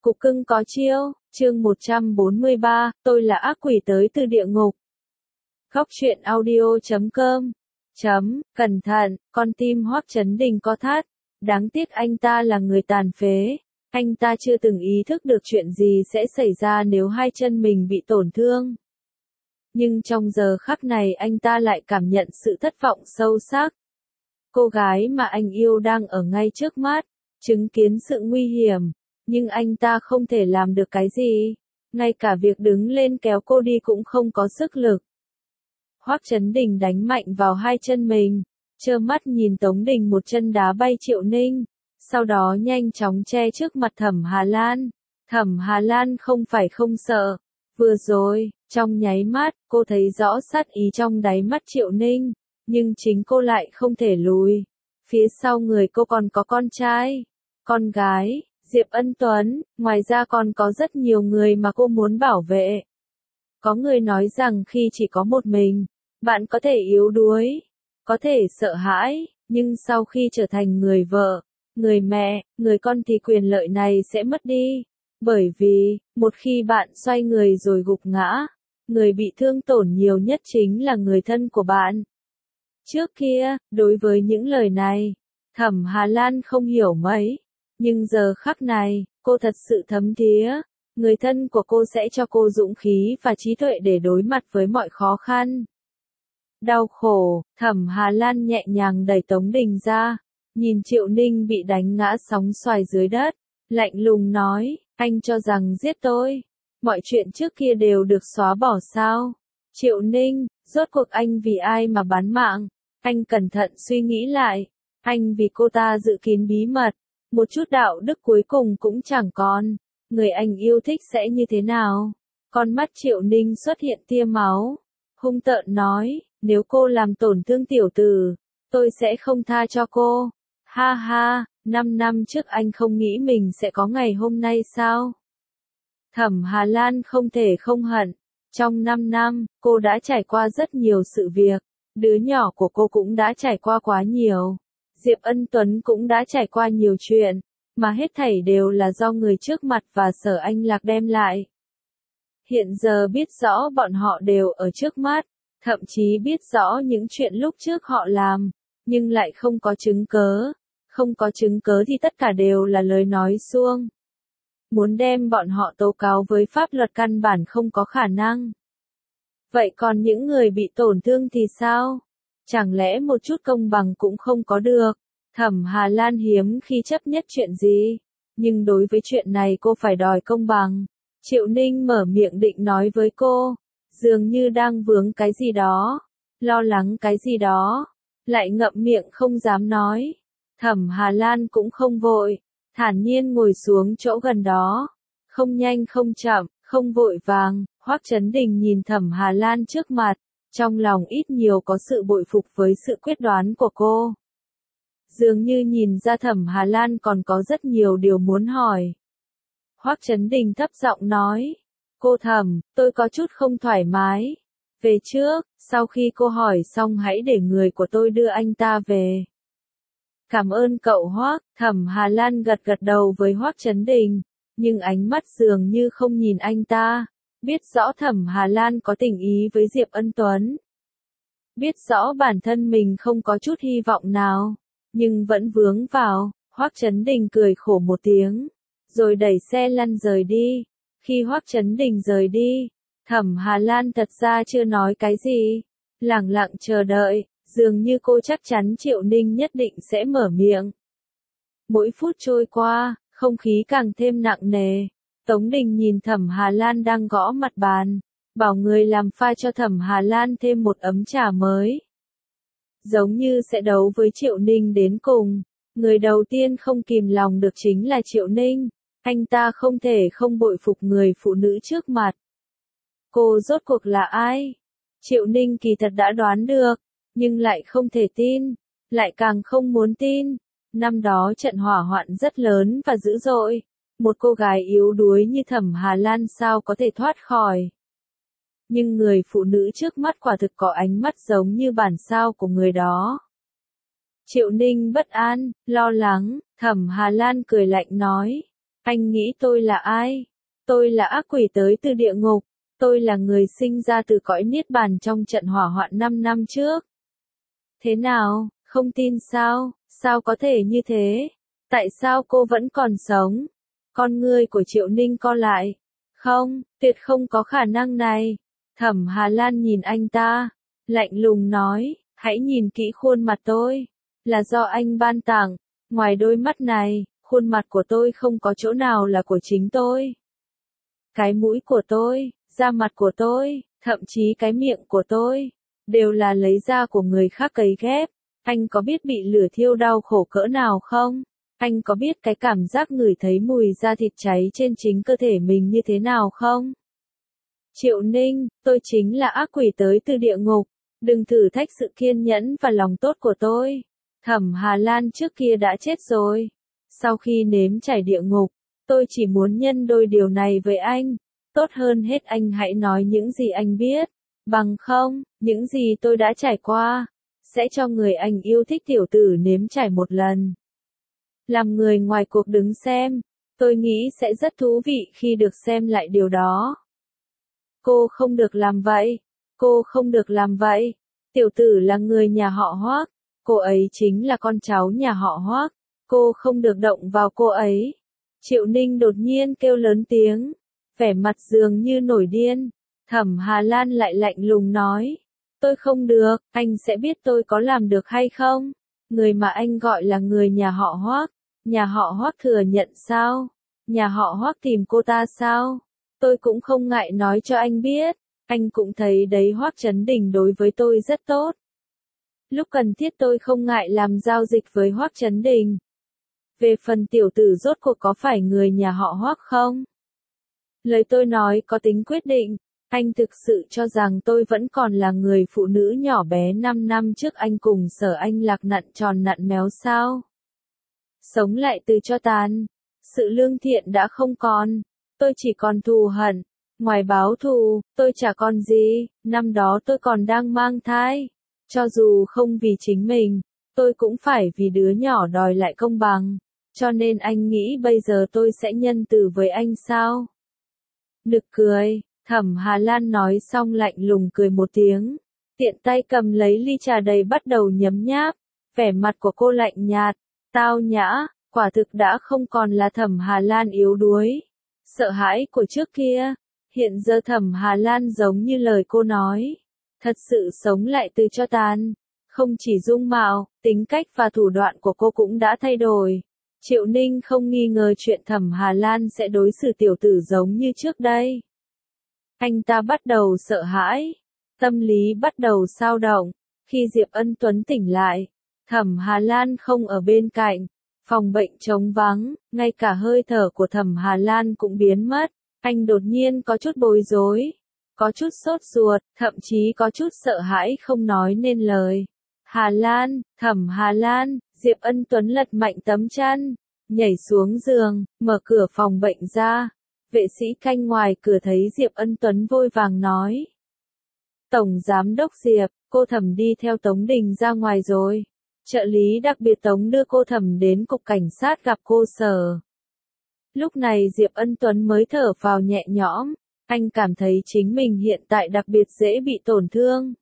Cục cưng có chiêu, chương 143, tôi là ác quỷ tới từ địa ngục. Góc truyện audio.com. Cẩn thận, con tim Hoắc Chấn Đình co thắt. Đáng tiếc anh ta là người tàn phế. Anh ta chưa từng ý thức được chuyện gì sẽ xảy ra nếu hai chân mình bị tổn thương. Nhưng trong giờ khắc này anh ta lại cảm nhận sự thất vọng sâu sắc. Cô gái mà anh yêu đang ở ngay trước mắt, chứng kiến sự nguy hiểm. Nhưng anh ta không thể làm được cái gì, ngay cả việc đứng lên kéo cô đi cũng không có sức lực. Hoắc Chấn Đình đánh mạnh vào hai chân mình, trơ mắt nhìn Tống Đình một chân đá bay Triệu Ninh, sau đó nhanh chóng che trước mặt Thẩm Hà Lan. Thẩm Hà Lan không phải không sợ, vừa rồi, trong nháy mắt, cô thấy rõ sát ý trong đáy mắt Triệu Ninh, nhưng chính cô lại không thể lùi. Phía sau người cô còn có con trai, con gái, Diệp Ân Tuấn, ngoài ra còn có rất nhiều người mà cô muốn bảo vệ. Có người nói rằng khi chỉ có một mình, bạn có thể yếu đuối, có thể sợ hãi, nhưng sau khi trở thành người vợ, người mẹ, người con thì quyền lợi này sẽ mất đi. Bởi vì, một khi bạn xoay người rồi gục ngã, người bị thương tổn nhiều nhất chính là người thân của bạn. Trước kia, đối với những lời này, Thẩm Hà Lan không hiểu mấy. Nhưng giờ khắc này, cô thật sự thấm thía, người thân của cô sẽ cho cô dũng khí và trí tuệ để đối mặt với mọi khó khăn. Đau khổ, Thẩm Hà Lan nhẹ nhàng đẩy Tống Đình ra, nhìn Triệu Ninh bị đánh ngã sóng xoài dưới đất, lạnh lùng nói, anh cho rằng giết tôi, mọi chuyện trước kia đều được xóa bỏ sao? Triệu Ninh, rốt cuộc anh vì ai mà bán mạng? Anh cẩn thận suy nghĩ lại, anh vì cô ta giữ kín bí mật. Một chút đạo đức cuối cùng cũng chẳng còn, người anh yêu thích sẽ như thế nào? Con mắt Triệu Ninh xuất hiện tia máu, hung tợn nói, nếu cô làm tổn thương tiểu tử, tôi sẽ không tha cho cô. Ha ha, 5 năm trước anh không nghĩ mình sẽ có ngày hôm nay sao? Thẩm Hà Lan không thể không hận, trong 5 năm, cô đã trải qua rất nhiều sự việc, đứa nhỏ của cô cũng đã trải qua quá nhiều. Diệp Ân Tuấn cũng đã trải qua nhiều chuyện, mà hết thảy đều là do người trước mặt và Sở Anh Lạc đem lại. Hiện giờ biết rõ bọn họ đều ở trước mắt, thậm chí biết rõ những chuyện lúc trước họ làm, nhưng lại không có chứng cớ. Không có chứng cớ thì tất cả đều là lời nói suông. Muốn đem bọn họ tố cáo với pháp luật căn bản không có khả năng. Vậy còn những người bị tổn thương thì sao? Chẳng lẽ một chút công bằng cũng không có được? Thẩm Hà Lan hiếm khi chấp nhất chuyện gì, nhưng đối với chuyện này cô phải đòi công bằng. Triệu Ninh mở miệng định nói với cô, dường như đang vướng cái gì đó, lo lắng cái gì đó, lại ngậm miệng không dám nói. Thẩm Hà Lan cũng không vội, thản nhiên ngồi xuống chỗ gần đó, không nhanh không chậm, không vội vàng. Hoắc Chấn Đình nhìn Thẩm Hà Lan trước mặt, trong lòng ít nhiều có sự bội phục với sự quyết đoán của cô. Dường như nhìn ra Thẩm Hà Lan còn có rất nhiều điều muốn hỏi. Hoắc Chấn Đình thấp giọng nói, cô Thẩm, tôi có chút không thoải mái. Về trước, sau khi cô hỏi xong hãy để người của tôi đưa anh ta về. Cảm ơn cậu Hoắc. Thẩm Hà Lan gật gật đầu với Hoắc Chấn Đình, nhưng ánh mắt dường như không nhìn anh ta. Biết rõ Thẩm Hà Lan có tình ý với Diệp Ân Tuấn. Biết rõ bản thân mình không có chút hy vọng nào, nhưng vẫn vướng vào. Hoắc Chấn Đình cười khổ một tiếng, rồi đẩy xe lăn rời đi. Khi Hoắc Chấn Đình rời đi, Thẩm Hà Lan thật ra chưa nói cái gì, lẳng lặng chờ đợi, dường như cô chắc chắn Triệu Ninh nhất định sẽ mở miệng. Mỗi phút trôi qua, không khí càng thêm nặng nề. Tống Đình nhìn Thẩm Hà Lan đang gõ mặt bàn, bảo người làm pha cho Thẩm Hà Lan thêm một ấm trà mới. Giống như sẽ đấu với Triệu Ninh đến cùng, người đầu tiên không kìm lòng được chính là Triệu Ninh, anh ta không thể không bội phục người phụ nữ trước mặt. Cô rốt cuộc là ai? Triệu Ninh kỳ thật đã đoán được, nhưng lại không thể tin, lại càng không muốn tin. Năm đó trận hỏa hoạn rất lớn và dữ dội, một cô gái yếu đuối như Thẩm Hà Lan sao có thể thoát khỏi. Nhưng người phụ nữ trước mắt quả thực có ánh mắt giống như bản sao của người đó. Triệu Ninh bất an, lo lắng, Thẩm Hà Lan cười lạnh nói, Anh nghĩ tôi là ai? Tôi là ác quỷ tới từ địa ngục. Tôi là người sinh ra từ cõi niết bàn trong trận hỏa hoạn 5 năm trước. Thế nào, không tin sao? Sao có thể như thế? Tại sao cô vẫn còn sống? Con ngươi của Triệu Ninh co lại. Không, tuyệt không có khả năng này. Thẩm Hà Lan nhìn anh ta, lạnh lùng nói, hãy nhìn kỹ khuôn mặt tôi. Là do anh ban tặng, ngoài đôi mắt này, khuôn mặt của tôi không có chỗ nào là của chính tôi. Cái mũi của tôi, da mặt của tôi, thậm chí cái miệng của tôi, đều là lấy da của người khác cấy ghép. Anh có biết bị lửa thiêu đau khổ cỡ nào không? Anh có biết cái cảm giác ngửi thấy mùi da thịt cháy trên chính cơ thể mình như thế nào không? Triệu Ninh, tôi chính là ác quỷ tới từ địa ngục. Đừng thử thách sự kiên nhẫn và lòng tốt của tôi. Thẩm Hà Lan trước kia đã chết rồi. Sau khi nếm trải địa ngục, tôi chỉ muốn nhân đôi điều này với anh. Tốt hơn hết anh hãy nói những gì anh biết. Bằng không, những gì tôi đã trải qua, sẽ cho người anh yêu thích tiểu tử nếm trải một lần. Làm người ngoài cuộc đứng xem, tôi nghĩ sẽ rất thú vị khi được xem lại điều đó. Cô không được làm vậy. Cô không được làm vậy. Tiểu tử là người nhà họ Hoác. Cô ấy chính là con cháu nhà họ Hoác. Cô không được động vào cô ấy. Triệu Ninh đột nhiên kêu lớn tiếng. Vẻ mặt dường như nổi điên. Thẩm Hà Lan lại lạnh lùng nói. Tôi không được, anh sẽ biết tôi có làm được hay không? Người mà anh gọi là người nhà họ Hoác. Nhà họ Hoác thừa nhận sao? Nhà họ Hoác tìm cô ta sao? Tôi cũng không ngại nói cho anh biết. Anh cũng thấy đấy, Hoác Chấn Đình đối với tôi rất tốt. Lúc cần thiết tôi không ngại làm giao dịch với Hoác Chấn Đình. Về phần tiểu tử rốt cuộc có phải người nhà họ Hoác không? Lời tôi nói có tính quyết định. Anh thực sự cho rằng tôi vẫn còn là người phụ nữ nhỏ bé 5 năm trước anh cùng Sở Anh Lạc nặn tròn nặn méo sao? Sống lại từ cho tàn. Sự lương thiện đã không còn. Tôi chỉ còn thù hận. Ngoài báo thù, tôi chả còn gì. Năm đó tôi còn đang mang thai. Cho dù không vì chính mình, tôi cũng phải vì đứa nhỏ đòi lại công bằng. Cho nên anh nghĩ bây giờ tôi sẽ nhân từ với anh sao? Nực cười. Thẩm Hà Lan nói xong lạnh lùng cười một tiếng. Tiện tay cầm lấy ly trà đầy bắt đầu nhấm nháp. Vẻ mặt của cô lạnh nhạt, tao nhã, quả thực đã không còn là Thẩm Hà Lan yếu đuối, sợ hãi của trước kia. Hiện giờ Thẩm Hà Lan giống như lời cô nói. Thật sự sống lại từ cho tàn. Không chỉ dung mạo, tính cách và thủ đoạn của cô cũng đã thay đổi. Triệu Ninh không nghi ngờ chuyện Thẩm Hà Lan sẽ đối xử tiểu tử giống như trước đây. Anh ta bắt đầu sợ hãi. Tâm lý bắt đầu xao động. Khi Diệp Ân Tuấn tỉnh lại, Thẩm Hà Lan không ở bên cạnh. Phòng bệnh trống vắng, ngay cả hơi thở của Thẩm Hà Lan cũng biến mất. Anh đột nhiên có chút bối rối, có chút sốt ruột, thậm chí có chút sợ hãi không nói nên lời. Hà Lan, Thẩm Hà Lan, Diệp Ân Tuấn lật mạnh tấm chăn, nhảy xuống giường, mở cửa phòng bệnh ra. Vệ sĩ canh ngoài cửa thấy Diệp Ân Tuấn vội vàng nói. Tổng Giám đốc Diệp, cô Thẩm đi theo Tống Đình ra ngoài rồi. Trợ lý đặc biệt Tống đưa cô Thẩm đến cục cảnh sát gặp cô Sở. Lúc này Diệp Ân Tuấn mới thở vào nhẹ nhõm. Anh cảm thấy chính mình hiện tại đặc biệt dễ bị tổn thương.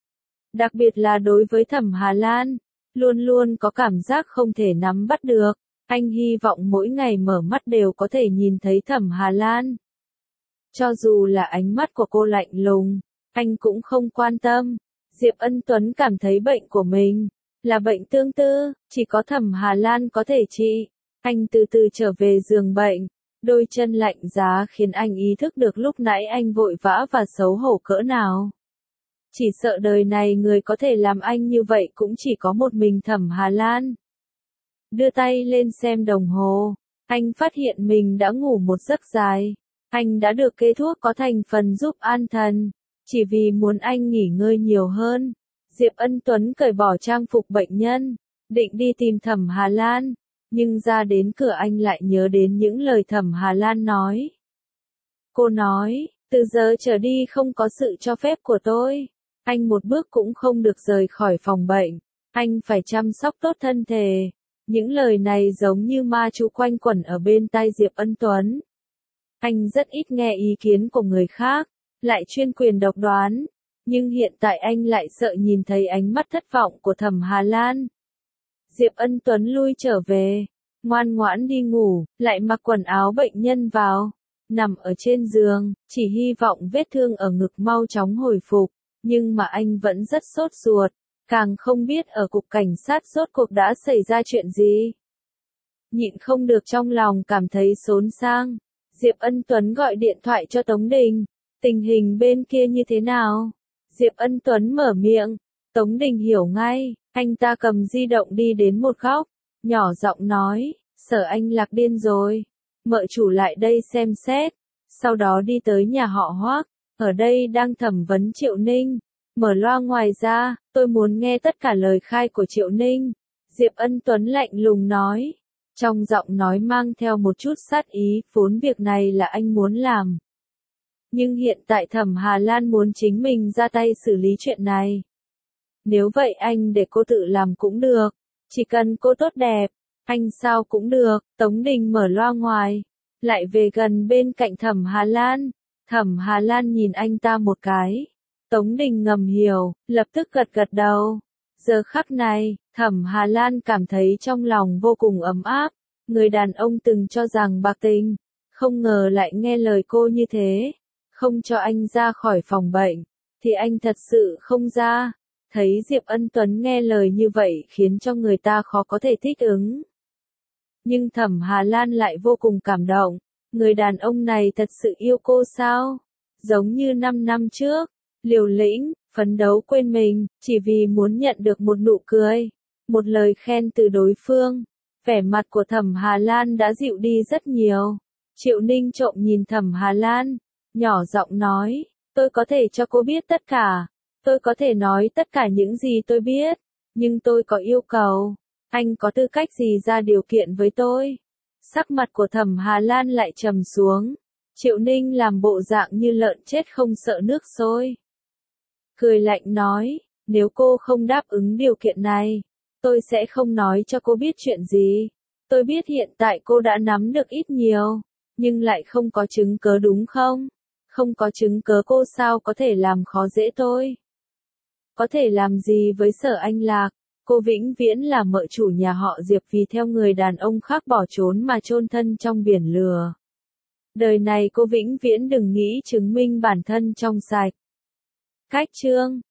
Đặc biệt là đối với Thẩm Hà Lan. Luôn luôn có cảm giác không thể nắm bắt được. Anh hy vọng mỗi ngày mở mắt đều có thể nhìn thấy Thẩm Hà Lan. Cho dù là ánh mắt của cô lạnh lùng, anh cũng không quan tâm. Diệp Ân Tuấn cảm thấy bệnh của mình là bệnh tương tư, chỉ có Thẩm Hà Lan có thể trị. Anh từ từ trở về giường bệnh, đôi chân lạnh giá khiến anh ý thức được lúc nãy anh vội vã và xấu hổ cỡ nào. Chỉ sợ đời này người có thể làm anh như vậy cũng chỉ có một mình Thẩm Hà Lan. Đưa tay lên xem đồng hồ, anh phát hiện mình đã ngủ một giấc dài. Anh đã được kê thuốc có thành phần giúp an thần, chỉ vì muốn anh nghỉ ngơi nhiều hơn. Diệp Ân Tuấn cởi bỏ trang phục bệnh nhân, định đi tìm Thẩm Hà Lan, nhưng ra đến cửa anh lại nhớ đến những lời Thẩm Hà Lan nói. Cô nói, từ giờ trở đi không có sự cho phép của tôi, anh một bước cũng không được rời khỏi phòng bệnh, anh phải chăm sóc tốt thân thể. Những lời này giống như ma chú quanh quẩn ở bên tai Diệp Ân Tuấn. Anh rất ít nghe ý kiến của người khác, lại chuyên quyền độc đoán, nhưng hiện tại anh lại sợ nhìn thấy ánh mắt thất vọng của Thẩm Hà Lan. Diệp Ân Tuấn lui trở về, ngoan ngoãn đi ngủ, lại mặc quần áo bệnh nhân vào, nằm ở trên giường, chỉ hy vọng vết thương ở ngực mau chóng hồi phục, nhưng mà anh vẫn rất sốt ruột, càng không biết ở cục cảnh sát rốt cuộc đã xảy ra chuyện gì. Nhịn không được trong lòng cảm thấy xốn sang, Diệp Ân Tuấn gọi điện thoại cho Tống Đình, tình hình bên kia như thế nào? Diệp Ân Tuấn mở miệng, Tống Đình hiểu ngay, anh ta cầm di động đi đến một góc, nhỏ giọng nói, Sở Anh Lạc điên rồi, mợ chủ lại đây xem xét, sau đó đi tới nhà họ Hoác, ở đây đang thẩm vấn Triệu Ninh, mở loa ngoài ra, tôi muốn nghe tất cả lời khai của Triệu Ninh, Diệp Ân Tuấn lạnh lùng nói, trong giọng nói mang theo một chút sát ý, vốn việc này là anh muốn làm. Nhưng hiện tại Thẩm Hà Lan muốn chính mình ra tay xử lý chuyện này. Nếu vậy anh để cô tự làm cũng được, chỉ cần cô tốt đẹp, anh sao cũng được. Tống Đình mở loa ngoài, lại về gần bên cạnh Thẩm Hà Lan. Thẩm Hà Lan nhìn anh ta một cái. Tống Đình ngầm hiểu, lập tức gật gật đầu. Giờ khắc này, Thẩm Hà Lan cảm thấy trong lòng vô cùng ấm áp. Người đàn ông từng cho rằng bạc tình, không ngờ lại nghe lời cô như thế. Không cho anh ra khỏi phòng bệnh, thì anh thật sự không ra. Thấy Diệp Ân Tuấn nghe lời như vậy khiến cho người ta khó có thể thích ứng. Nhưng Thẩm Hà Lan lại vô cùng cảm động. Người đàn ông này thật sự yêu cô sao? Giống như 5 năm trước, liều lĩnh, phấn đấu quên mình, chỉ vì muốn nhận được một nụ cười, một lời khen từ đối phương. Vẻ mặt của Thẩm Hà Lan đã dịu đi rất nhiều. Triệu Ninh trộm nhìn Thẩm Hà Lan, nhỏ giọng nói, tôi có thể cho cô biết tất cả. Tôi có thể nói tất cả những gì tôi biết, nhưng tôi có yêu cầu. Anh có tư cách gì ra điều kiện với tôi? Sắc mặt của Thẩm Hà Lan lại trầm xuống. Triệu Ninh làm bộ dạng như lợn chết không sợ nước sôi. Cười lạnh nói, nếu cô không đáp ứng điều kiện này, tôi sẽ không nói cho cô biết chuyện gì. Tôi biết hiện tại cô đã nắm được ít nhiều, nhưng lại không có chứng cớ đúng không? Không có chứng cớ cô sao có thể làm khó dễ tôi? Có thể làm gì với Sở Anh Lạc? Cô vĩnh viễn là mợ chủ nhà họ Diệp vì theo người đàn ông khác bỏ trốn mà chôn thân trong biển lửa. Đời này cô vĩnh viễn đừng nghĩ chứng minh bản thân trong sạch. Cách chương